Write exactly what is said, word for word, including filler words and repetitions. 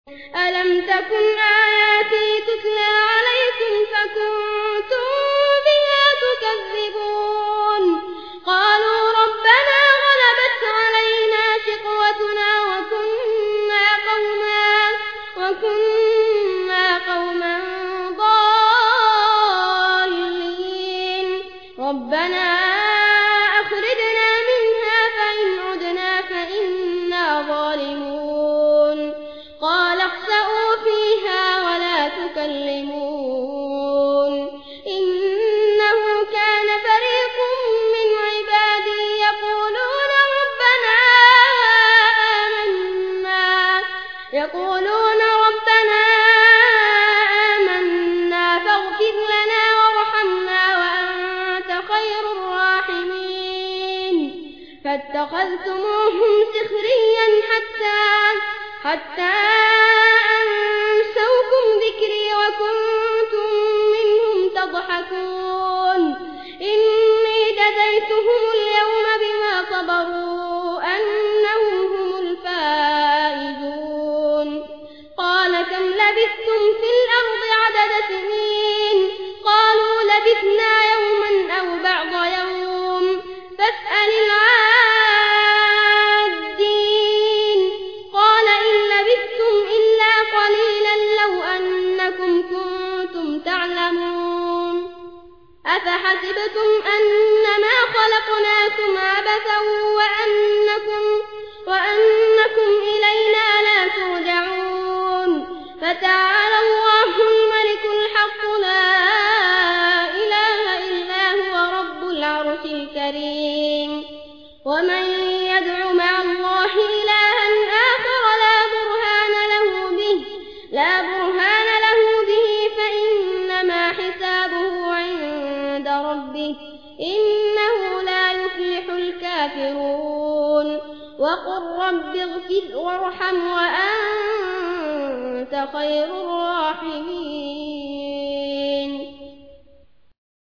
ألم تكن آياتي تتلى عليكم فكنتم بها تكذبون قالوا ربنا غلبت علينا شقوتنا وكنا قوما وكنا قوما ضالين ربنا أخرجنا منها فإن عدنا فإنا ظالمون قال اخسئوا فيها ولا تكلمون إنه كان فريق من عبادي يقولون ربنا آمنا يقولون ربنا آمنا فاغفر لنا وارحمنا وأنت خير الراحمين فاتخذتموهم سخريا حتى حتى أنسوكم ذكري وكنتم منهم تضحكون إني جزيتهم اليوم بما صبروا أنهم هم الفائزون قال كم لبثتم في الأرض عدد سنين قالوا لبثنا يوما أو بعض يوم فاسأل العادين قال إن لبثتم إلا قليلا لو أنكم كنتم تعلمون أفحسبتم أنما خلقناكم عبثا وأنكم, وأنكم إلينا لا ترجعون فتعالى الله الملك الحق لا إله إلا هو رب العرش الكريم ومن يدع مع الله إلها آخر لا برهان له به لا برهان له به فإنما حسابه عند ربه إنه لا يفلح الكافرون وقل رب اغفر وارحم وأنت خير الراحمين.